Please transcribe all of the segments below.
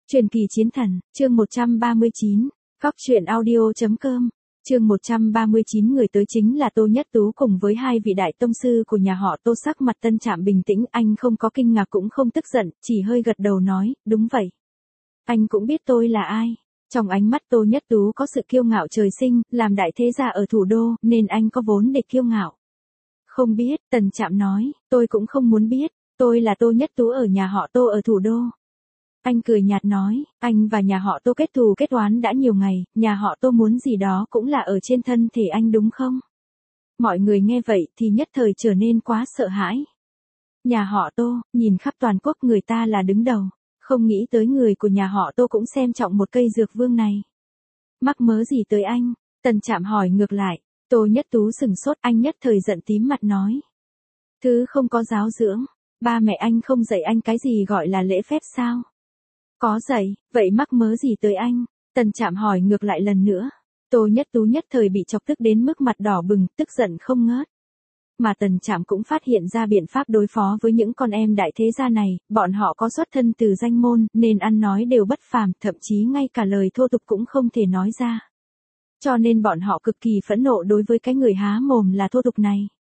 Truyền kỳ chiến thần, chương 139, Góc truyện audio.com, chương 139 người tới chính là Tô Nhất Tú cùng với hai vị đại tông sư của nhà họ Tô. Sắc mặt Tân Trạm bình tĩnh, anh không có kinh ngạc cũng không tức giận, chỉ hơi gật đầu nói, đúng vậy. Anh cũng biết tôi là ai. Trong ánh mắt Tô Nhất Tú có sự kiêu ngạo trời sinh, làm đại thế gia ở thủ đô, nên anh có vốn để kiêu ngạo. Không biết, Tân Trạm nói, tôi cũng không muốn biết, tôi là Tô Nhất Tú ở nhà họ Tô ở thủ đô. Anh cười nhạt nói, anh và nhà họ Tô kết thù kết oán đã nhiều ngày, nhà họ Tô muốn gì đó cũng là ở trên thân thể anh đúng không? Mọi người nghe vậy thì nhất thời trở nên quá sợ hãi. Nhà họ Tô, nhìn khắp toàn quốc người ta là đứng đầu, không nghĩ tới người của nhà họ Tô cũng xem trọng một cây dược vương này. Mắc mớ gì tới anh? Tân Trạm hỏi ngược lại. Tô Nhất Tú sừng sốt, anh nhất thời giận tím mặt nói. Thứ không có giáo dưỡng, ba mẹ anh không dạy anh cái gì gọi là lễ phép sao? Có dạy, vậy mắc mớ gì tới anh? Tân Trạm hỏi ngược lại lần nữa. Tô Nhất Tú nhất thời bị chọc tức đến mức mặt đỏ bừng, tức giận không ngớt. Mà Tân Trạm cũng phát hiện ra biện pháp đối phó với những con em đại thế gia này, bọn họ có xuất thân từ danh môn, nên ăn nói đều bất phàm, thậm chí ngay cả lời thô tục cũng không thể nói ra. Cho nên bọn họ cực kỳ phẫn nộ đối với cái người há mồm là thô tục này.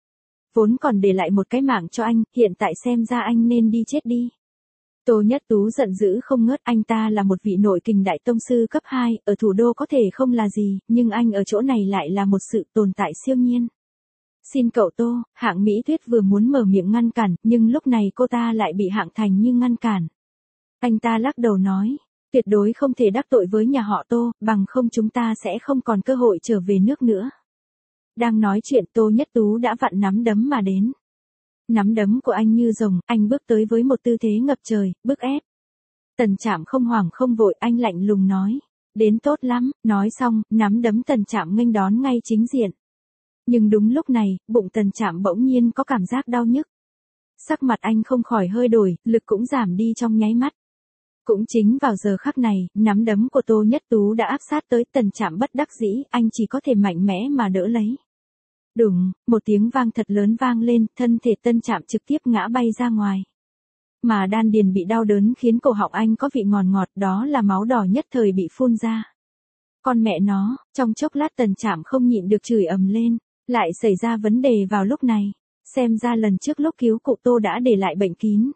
Vốn còn để lại một cái mạng cho anh, hiện tại xem ra anh nên đi chết đi. Tô Nhất Tú giận dữ không ngớt, anh ta là một vị nội kình đại tông sư cấp 2, ở thủ đô có thể không là gì, nhưng anh ở chỗ này lại là một sự tồn tại siêu nhiên. Xin cậu Tô, Hạng Mỹ Tuyết vừa muốn mở miệng ngăn cản, nhưng lúc này cô ta lại bị Hạng Thành Như ngăn cản. Anh ta lắc đầu nói, tuyệt đối không thể đắc tội với nhà họ Tô, bằng không chúng ta sẽ không còn cơ hội trở về nước nữa. Đang nói chuyện Tô Nhất Tú đã vặn nắm đấm mà đến. Nắm đấm của anh như rồng, anh bước tới với một tư thế ngập trời, bức ép. Tân Trạm không hoảng không vội, anh lạnh lùng nói. Đến tốt lắm, nói xong, nắm đấm Tân Trạm nghênh đón ngay chính diện. Nhưng đúng lúc này, bụng Tân Trạm bỗng nhiên có cảm giác đau nhức. Sắc mặt anh không khỏi hơi đổi, lực cũng giảm đi trong nháy mắt. Cũng chính vào giờ khắc này, nắm đấm của Tô Nhất Tú đã áp sát tới. Tân Trạm bất đắc dĩ, anh chỉ có thể mạnh mẽ mà đỡ lấy. Đùng, một tiếng vang thật lớn vang lên, thân thể Tân Trạm trực tiếp ngã bay ra ngoài. Mà đan điền bị đau đớn khiến cổ họng anh có vị ngọt ngọt, đó là máu đỏ nhất thời bị phun ra. Con mẹ nó, trong chốc lát Tân Trạm không nhịn được chửi ầm lên, lại xảy ra vấn đề vào lúc này. Xem ra lần trước lúc cứu cụ Tô đã để lại bệnh kín.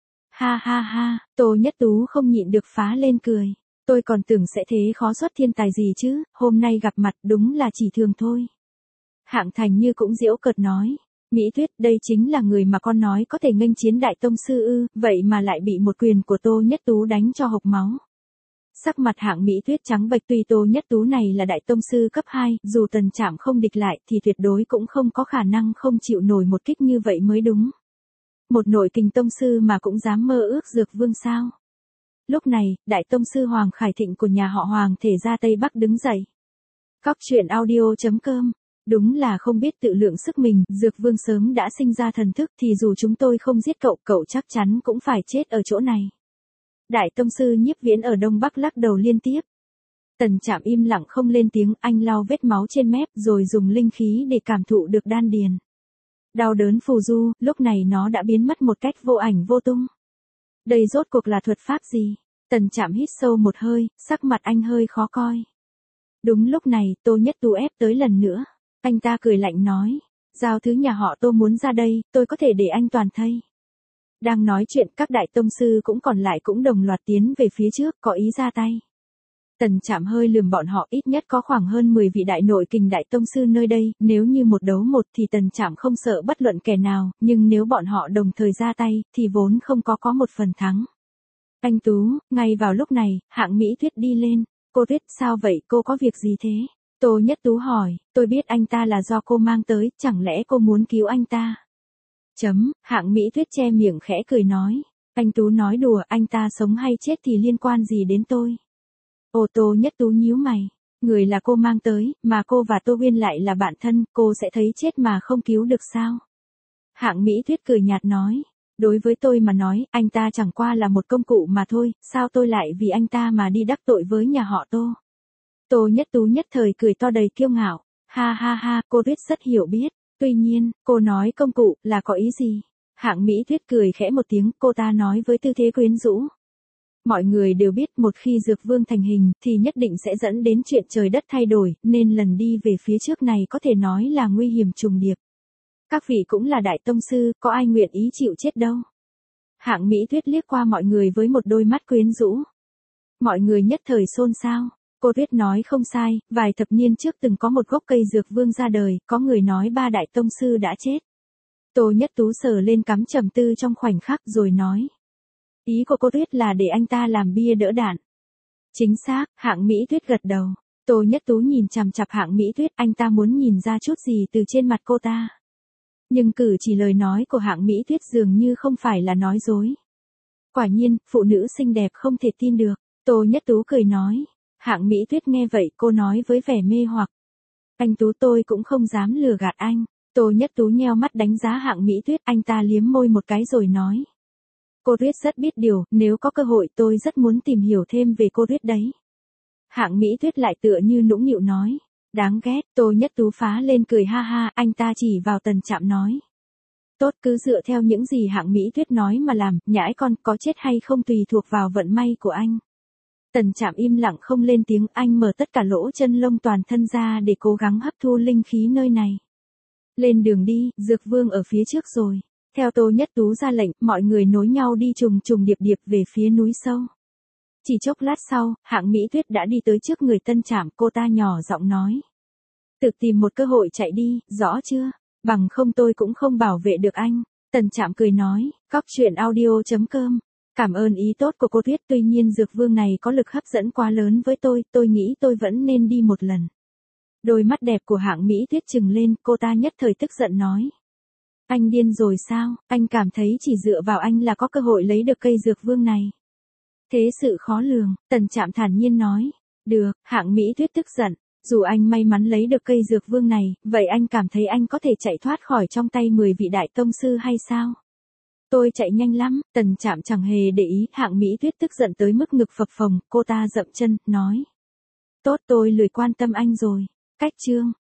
Ha ha ha, Tô Nhất Tú không nhịn được phá lên cười. Tôi còn tưởng sẽ thế khó xuất thiên tài gì chứ, hôm nay gặp mặt đúng là chỉ thường thôi. Hạng Thành Như cũng giễu cợt nói, Mỹ Tuyết, đây chính là người mà con nói có thể nghênh chiến đại tông sư ư, vậy mà lại bị một quyền của Tô Nhất Tú đánh cho hộc máu. Sắc mặt Hạng Mỹ Tuyết trắng bệch, tuy Tô Nhất Tú này là đại tông sư cấp 2, dù Tân Trạm không địch lại thì tuyệt đối cũng không có khả năng không chịu nổi một kích như vậy mới đúng. Một nội kình tông sư mà cũng dám mơ ước dược vương sao? Lúc này, đại tông sư Hoàng Khải Thịnh của nhà họ Hoàng thể gia Tây Bắc đứng dậy. Góc truyện audio.com. Đúng là không biết tự lượng sức mình, dược vương sớm đã sinh ra thần thức thì dù chúng tôi không giết cậu, cậu chắc chắn cũng phải chết ở chỗ này. Đại tông sư Nhiếp Viễn ở Đông Bắc lắc đầu liên tiếp. Tân Trạm im lặng không lên tiếng, anh lau vết máu trên mép rồi dùng linh khí để cảm thụ được đan điền. Đau đớn phù du, lúc này nó đã biến mất một cách vô ảnh vô tung. Đây rốt cuộc là thuật pháp gì? Tân Trạm hít sâu một hơi, sắc mặt anh hơi khó coi. Đúng lúc này, Tô Nhất Tú ép tới lần nữa. Anh ta cười lạnh nói, giao thứ nhà họ Tô muốn ra đây, tôi có thể để anh toàn thây. Đang nói chuyện các đại tông sư cũng còn lại cũng đồng loạt tiến về phía trước, có ý ra tay. Tân Trạm hơi lườm bọn họ, ít nhất có khoảng hơn 10 vị đại nội kình đại tông sư nơi đây, nếu như một đấu một thì Tân Trạm không sợ bất luận kẻ nào, nhưng nếu bọn họ đồng thời ra tay, thì vốn không có một phần thắng. Anh Tú, ngay vào lúc này, Hạng Mỹ Tuyết đi lên, cô Tuyết, sao vậy, cô có việc gì thế? Tô Nhất Tú hỏi, tôi biết anh ta là do cô mang tới, chẳng lẽ cô muốn cứu anh ta? Hạng Mỹ Tuyết che miệng khẽ cười nói, anh Tú nói đùa, anh ta sống hay chết thì liên quan gì đến tôi? Tô Nhất Tú nhíu mày, người là cô mang tới, mà cô và Tô Huyên lại là bạn thân, cô sẽ thấy chết mà không cứu được sao? Hạng Mỹ Tuyết cười nhạt nói, đối với tôi mà nói, anh ta chẳng qua là một công cụ mà thôi, sao tôi lại vì anh ta mà đi đắc tội với nhà họ Tô? Tô Nhất Tú nhất thời cười to đầy kiêu ngạo, ha ha ha, cô Tuyết rất hiểu biết, tuy nhiên, cô nói công cụ là có ý gì? Hạng Mỹ Tuyết cười khẽ một tiếng, cô ta nói với tư thế quyến rũ. Mọi người đều biết một khi Dược Vương thành hình thì nhất định sẽ dẫn đến chuyện trời đất thay đổi, nên lần đi về phía trước này có thể nói là nguy hiểm trùng điệp. Các vị cũng là đại tông sư, có ai nguyện ý chịu chết đâu. Hạng Mỹ Tuyết liếc qua mọi người với một đôi mắt quyến rũ. Mọi người nhất thời xôn xao. Cô Tuyết nói không sai, vài thập niên trước từng có một gốc cây Dược Vương ra đời, có người nói 3 đại tông sư đã chết. Tô Nhất Tú sờ lên cắm trầm tư trong khoảnh khắc rồi nói. Ý của cô Tuyết là để anh ta làm bia đỡ đạn. Chính xác, Hạng Mỹ Tuyết gật đầu. Tô Nhất Tú nhìn chằm chằm Hạng Mỹ Tuyết, anh ta muốn nhìn ra chút gì từ trên mặt cô ta. Nhưng cử chỉ lời nói của Hạng Mỹ Tuyết dường như không phải là nói dối. Quả nhiên, phụ nữ xinh đẹp không thể tin được. Tô Nhất Tú cười nói. Hạng Mỹ Tuyết nghe vậy cô nói với vẻ mê hoặc. Anh Tú tôi cũng không dám lừa gạt anh. Tô Nhất Tú nheo mắt đánh giá Hạng Mỹ Tuyết, anh ta liếm môi một cái rồi nói. Cô Tuyết rất biết điều, nếu có cơ hội tôi rất muốn tìm hiểu thêm về cô Tuyết đấy. Hạng Mỹ Tuyết lại tựa như nũng nịu nói. Đáng ghét, Tô Nhất Tú phá lên cười ha ha, anh ta chỉ vào Tần Trạm nói. Tốt, cứ dựa theo những gì Hạng Mỹ Tuyết nói mà làm, nhãi con, có chết hay không tùy thuộc vào vận may của anh. Tần Trạm im lặng không lên tiếng, anh mở tất cả lỗ chân lông toàn thân ra để cố gắng hấp thu linh khí nơi này. Lên đường đi, Dược Vương ở phía trước rồi. Theo Tô Nhất Tú ra lệnh, mọi người nối nhau đi trùng trùng điệp điệp về phía núi sâu. Chỉ chốc lát sau, Hạng Mỹ Tuyết đã đi tới trước người Tân Trạm, cô ta nhỏ giọng nói. Tự tìm một cơ hội chạy đi, rõ chưa? Bằng không tôi cũng không bảo vệ được anh. Tần Trạm cười nói, coctruyện.audio.com. Cảm ơn ý tốt của cô Tuyết, tuy nhiên Dược Vương này có lực hấp dẫn quá lớn với tôi nghĩ tôi vẫn nên đi một lần. Đôi mắt đẹp của Hạng Mỹ Tuyết trừng lên, cô ta nhất thời tức giận nói. Anh điên rồi sao, anh cảm thấy chỉ dựa vào anh là có cơ hội lấy được cây Dược Vương này. Thế sự khó lường, Tần Trạm thản nhiên nói. Được, Hạng Mỹ Tuyết tức giận. Dù anh may mắn lấy được cây Dược Vương này, vậy anh cảm thấy anh có thể chạy thoát khỏi trong tay 10 vị đại tông sư hay sao? Tôi chạy nhanh lắm, Tần Trạm chẳng hề để ý, Hạng Mỹ Tuyết tức giận tới mức ngực phập phồng, cô ta dậm chân, nói. Tốt, tôi lười quan tâm anh rồi. Cách chương.